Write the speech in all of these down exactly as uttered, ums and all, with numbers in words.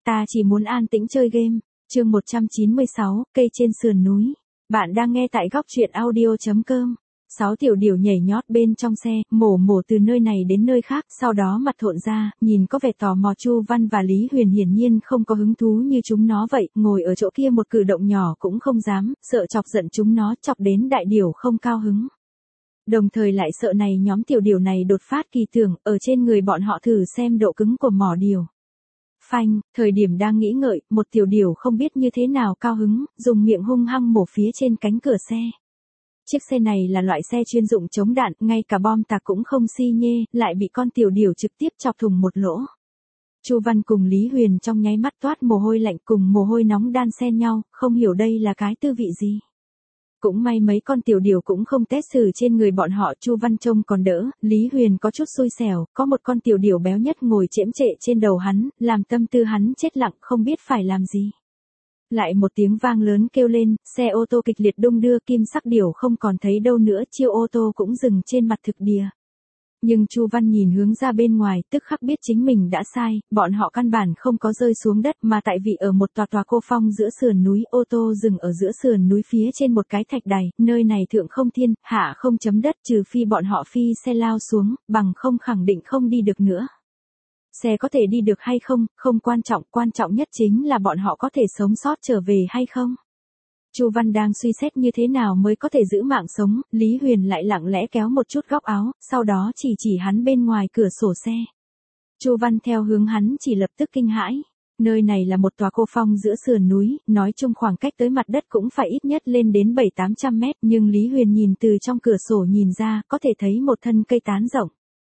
ta chỉ muốn an tĩnh chơi game. Chương một trăm chín mươi sáu, cây trên sườn núi. Bạn đang nghe tại góc truyện audio chấm com. Sáu tiểu điểu nhảy nhót bên trong xe, mổ mổ từ nơi này đến nơi khác, sau đó mặt thộn ra, nhìn có vẻ tò mò. Chu Văn và Lý Huyền hiển nhiên không có hứng thú như chúng nó vậy, ngồi ở chỗ kia một cử động nhỏ cũng không dám, sợ chọc giận chúng nó, chọc đến đại điểu không cao hứng. Đồng thời lại sợ này nhóm tiểu điểu này đột phát kỳ tưởng, ở trên người bọn họ thử xem độ cứng của mỏ điều. Phanh, thời điểm đang nghĩ ngợi, một tiểu điểu không biết như thế nào cao hứng, dùng miệng hung hăng mổ phía trên cánh cửa xe. Chiếc xe này là loại xe chuyên dụng chống đạn, ngay cả bom tạc cũng không xi nhê, lại bị con tiểu điểu trực tiếp chọc thủng một lỗ. Chu Văn cùng Lý Huyền trong nháy mắt toát mồ hôi lạnh cùng mồ hôi nóng đan xen nhau, không hiểu đây là cái tư vị gì. Cũng may mấy con tiểu điểu cũng không tét xử trên người bọn họ. Chu Văn trông còn đỡ, Lý Huyền có chút xui xẻo, có một con tiểu điểu béo nhất ngồi chễm chệ trên đầu hắn, làm tâm tư hắn chết lặng không biết phải làm gì. Lại một tiếng vang lớn kêu lên, xe ô tô kịch liệt đung đưa, kim sắc điểu không còn thấy đâu nữa, chiêu ô tô cũng dừng trên mặt thực địa. Nhưng Chu Văn nhìn hướng ra bên ngoài, tức khắc biết chính mình đã sai, bọn họ căn bản không có rơi xuống đất mà tại vì ở một tòa tòa cô phong giữa sườn núi, ô tô dừng ở giữa sườn núi phía trên một cái thạch đài, nơi này thượng không thiên, hạ không chấm đất, trừ phi bọn họ phi xe lao xuống, bằng không khẳng định không đi được nữa. Xe có thể đi được hay không, không quan trọng, quan trọng nhất chính là bọn họ có thể sống sót trở về hay không. Chu Văn đang suy xét như thế nào mới có thể giữ mạng sống, Lý Huyền lại lặng lẽ kéo một chút góc áo, sau đó chỉ chỉ hắn bên ngoài cửa sổ xe. Chu Văn theo hướng hắn chỉ lập tức kinh hãi. Nơi này là một tòa cô phong giữa sườn núi, nói chung khoảng cách tới mặt đất cũng phải ít nhất lên đến bảy tám trăm mét, nhưng Lý Huyền nhìn từ trong cửa sổ nhìn ra, có thể thấy một thân cây tán rộng.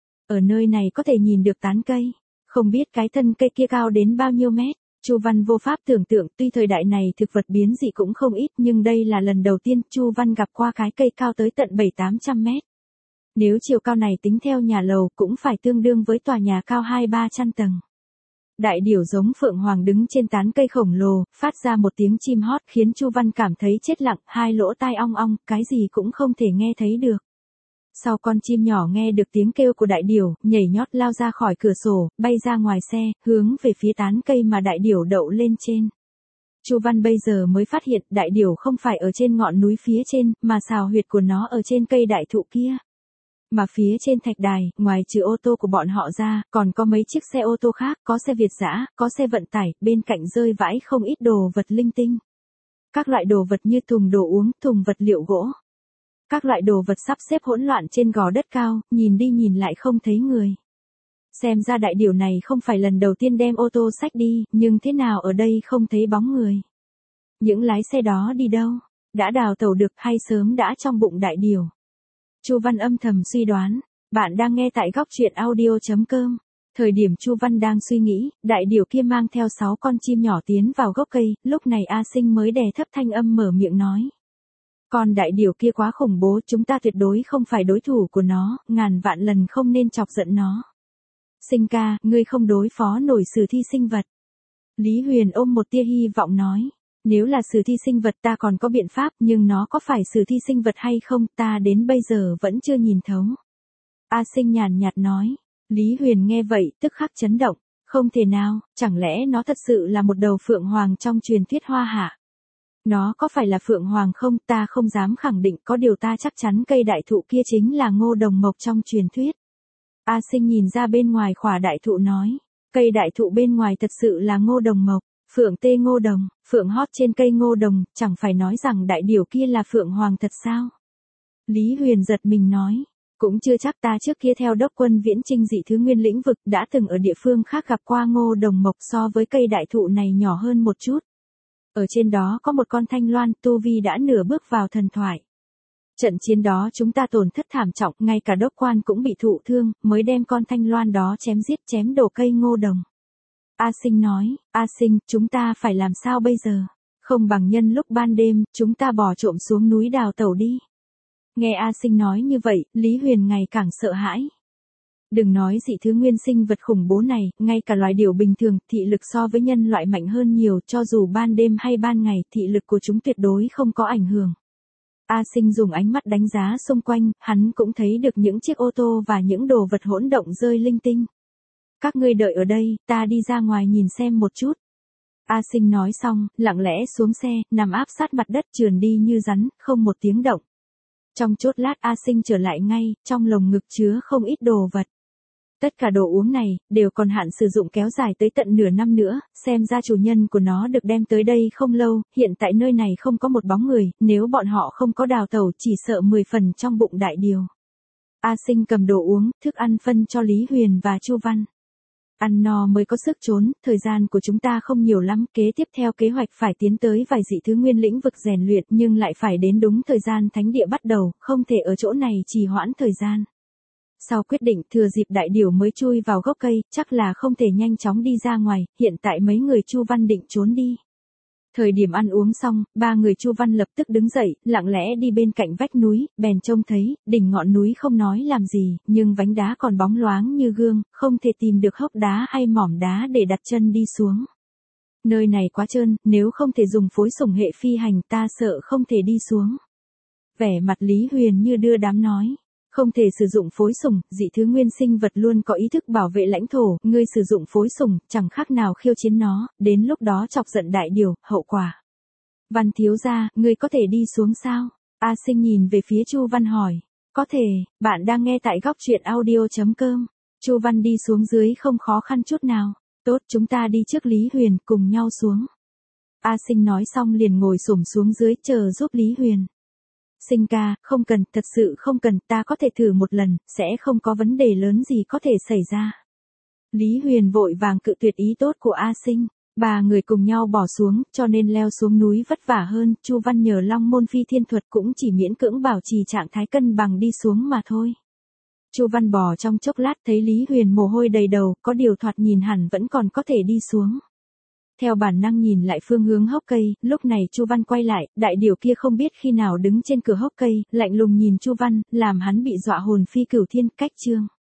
Ở nơi này có thể nhìn được tán cây, không biết cái thân cây kia cao đến bao nhiêu mét. Chu Văn vô pháp tưởng tượng, tuy thời đại này thực vật biến dị cũng không ít, nhưng đây là lần đầu tiên Chu Văn gặp qua cái cây cao tới tận bảy tám trăm mét. Nếu chiều cao này tính theo nhà lầu cũng phải tương đương với tòa nhà cao hai ba trăm tầng. Đại điểu giống phượng hoàng đứng trên tán cây khổng lồ, phát ra một tiếng chim hót khiến Chu Văn cảm thấy chết lặng, hai lỗ tai ong ong, cái gì cũng không thể nghe thấy được. Sau con chim nhỏ nghe được tiếng kêu của đại điểu, nhảy nhót lao ra khỏi cửa sổ, bay ra ngoài xe, hướng về phía tán cây mà đại điểu đậu lên trên. Chu Văn bây giờ mới phát hiện đại điểu không phải ở trên ngọn núi phía trên, mà xào huyệt của nó ở trên cây đại thụ kia. Mà phía trên thạch đài, ngoài trừ ô tô của bọn họ ra, còn có mấy chiếc xe ô tô khác, có xe Việt dã, có xe vận tải, bên cạnh rơi vãi không ít đồ vật linh tinh. Các loại đồ vật như thùng đồ uống, thùng vật liệu gỗ. Các loại đồ vật sắp xếp hỗn loạn trên gò đất cao, nhìn đi nhìn lại không thấy người. Xem ra đại điểu này không phải lần đầu tiên đem ô tô xách đi, nhưng thế nào ở đây không thấy bóng người. Những lái xe đó đi đâu? Đã đào tẩu được hay sớm đã trong bụng đại điểu? Chu Văn âm thầm suy đoán. Bạn đang nghe tại góc truyện audio chấm com. Thời điểm Chu Văn đang suy nghĩ, đại điểu kia mang theo sáu con chim nhỏ tiến vào gốc cây, lúc này A Sinh mới đè thấp thanh âm mở miệng nói. Con đại điểu kia quá khủng bố, chúng ta tuyệt đối không phải đối thủ của nó, ngàn vạn lần không nên chọc giận nó. Sinh ca, ngươi không đối phó nổi sử thi sinh vật. Lý Huyền ôm một tia hy vọng nói. Nếu là sử thi sinh vật ta còn có biện pháp, nhưng nó có phải sử thi sinh vật hay không, ta đến bây giờ vẫn chưa nhìn thấu. A Sinh nhàn nhạt nói. Lý Huyền nghe vậy, tức khắc chấn động. Không thể nào, chẳng lẽ nó thật sự là một đầu phượng hoàng trong truyền thuyết hoa hạ? Nó có phải là phượng hoàng không, ta không dám khẳng định, có điều ta chắc chắn cây đại thụ kia chính là ngô đồng mộc trong truyền thuyết. A Sinh nhìn ra bên ngoài khỏa đại thụ nói, cây đại thụ bên ngoài thật sự là ngô đồng mộc, phượng tê ngô đồng, phượng hót trên cây ngô đồng, chẳng phải nói rằng đại điểu kia là phượng hoàng thật sao? Lý Huyền giật mình nói, cũng chưa chắc, ta trước kia theo đốc quân viễn chinh dị thứ nguyên lĩnh vực đã từng ở địa phương khác gặp qua ngô đồng mộc so với cây đại thụ này nhỏ hơn một chút. Ở trên đó có một con thanh loan, tu vi đã nửa bước vào thần thoại. Trận chiến đó chúng ta tổn thất thảm trọng, ngay cả đốc quan cũng bị thụ thương, mới đem con thanh loan đó chém giết, chém đổ cây ngô đồng. A Sinh nói, A Sinh, chúng ta phải làm sao bây giờ? Không bằng nhân lúc ban đêm, chúng ta bỏ trộm xuống núi đào tẩu đi. Nghe A Sinh nói như vậy, Lý Huyền ngày càng sợ hãi. Đừng nói dị thứ nguyên sinh vật khủng bố này, ngay cả loài điểu bình thường, thị lực so với nhân loại mạnh hơn nhiều, cho dù ban đêm hay ban ngày, thị lực của chúng tuyệt đối không có ảnh hưởng. A Sinh dùng ánh mắt đánh giá xung quanh, hắn cũng thấy được những chiếc ô tô và những đồ vật hỗn động rơi linh tinh. Các ngươi đợi ở đây, ta đi ra ngoài nhìn xem một chút. A Sinh nói xong, lặng lẽ xuống xe, nằm áp sát mặt đất trườn đi như rắn, không một tiếng động. Trong chốc lát A Sinh trở lại ngay, trong lồng ngực chứa không ít đồ vật. Tất cả đồ uống này, đều còn hạn sử dụng kéo dài tới tận nửa năm nữa, xem ra chủ nhân của nó được đem tới đây không lâu, hiện tại nơi này không có một bóng người, nếu bọn họ không có đào tẩu chỉ sợ mười phần trong bụng đại điều. A Sinh cầm đồ uống, thức ăn phân cho Lý Huyền và Chu Văn. Ăn no mới có sức trốn, thời gian của chúng ta không nhiều lắm, kế tiếp theo kế hoạch phải tiến tới vài dị thứ nguyên lĩnh vực rèn luyện nhưng lại phải đến đúng thời gian thánh địa bắt đầu, không thể ở chỗ này trì hoãn thời gian. Sau quyết định thừa dịp đại điểu mới chui vào gốc cây, chắc là không thể nhanh chóng đi ra ngoài, hiện tại mấy người Chu Văn định trốn đi. Thời điểm ăn uống xong, ba người Chu Văn lập tức đứng dậy, lặng lẽ đi bên cạnh vách núi, bèn trông thấy, đỉnh ngọn núi không nói làm gì, nhưng vánh đá còn bóng loáng như gương, không thể tìm được hốc đá hay mỏm đá để đặt chân đi xuống. Nơi này quá trơn, nếu không thể dùng phối sủng hệ phi hành ta sợ không thể đi xuống. Vẻ mặt Lý Huyền như đưa đám nói. Không thể sử dụng phối sủng, dị thứ nguyên sinh vật luôn có ý thức bảo vệ lãnh thổ, ngươi sử dụng phối sủng, chẳng khác nào khiêu chiến nó, đến lúc đó chọc giận đại điều, hậu quả. Văn thiếu gia, ngươi có thể đi xuống sao? A Sinh nhìn về phía Chu Văn hỏi. Có thể, bạn đang nghe tại góc truyện audio chấm com. Chu Văn đi xuống dưới không khó khăn chút nào. Tốt, chúng ta đi trước Lý Huyền, cùng nhau xuống. A Sinh nói xong liền ngồi xổm xuống dưới chờ giúp Lý Huyền. Sinh ca, không cần, thật sự không cần, ta có thể thử một lần, sẽ không có vấn đề lớn gì có thể xảy ra. Lý Huyền vội vàng cự tuyệt ý tốt của A Sinh, ba người cùng nhau bỏ xuống, cho nên leo xuống núi vất vả hơn, Chu Văn nhờ Long Môn Phi Thiên Thuật cũng chỉ miễn cưỡng bảo trì trạng thái cân bằng đi xuống mà thôi. Chu Văn bò trong chốc lát thấy Lý Huyền mồ hôi đầy đầu, có điều thoạt nhìn hẳn vẫn còn có thể đi xuống. Theo bản năng nhìn lại phương hướng hốc cây, lúc này Chu Văn quay lại, đại điểu kia không biết khi nào đứng trên cửa hốc cây, lạnh lùng nhìn Chu Văn, làm hắn bị dọa hồn phi cửu thiên, cách chương.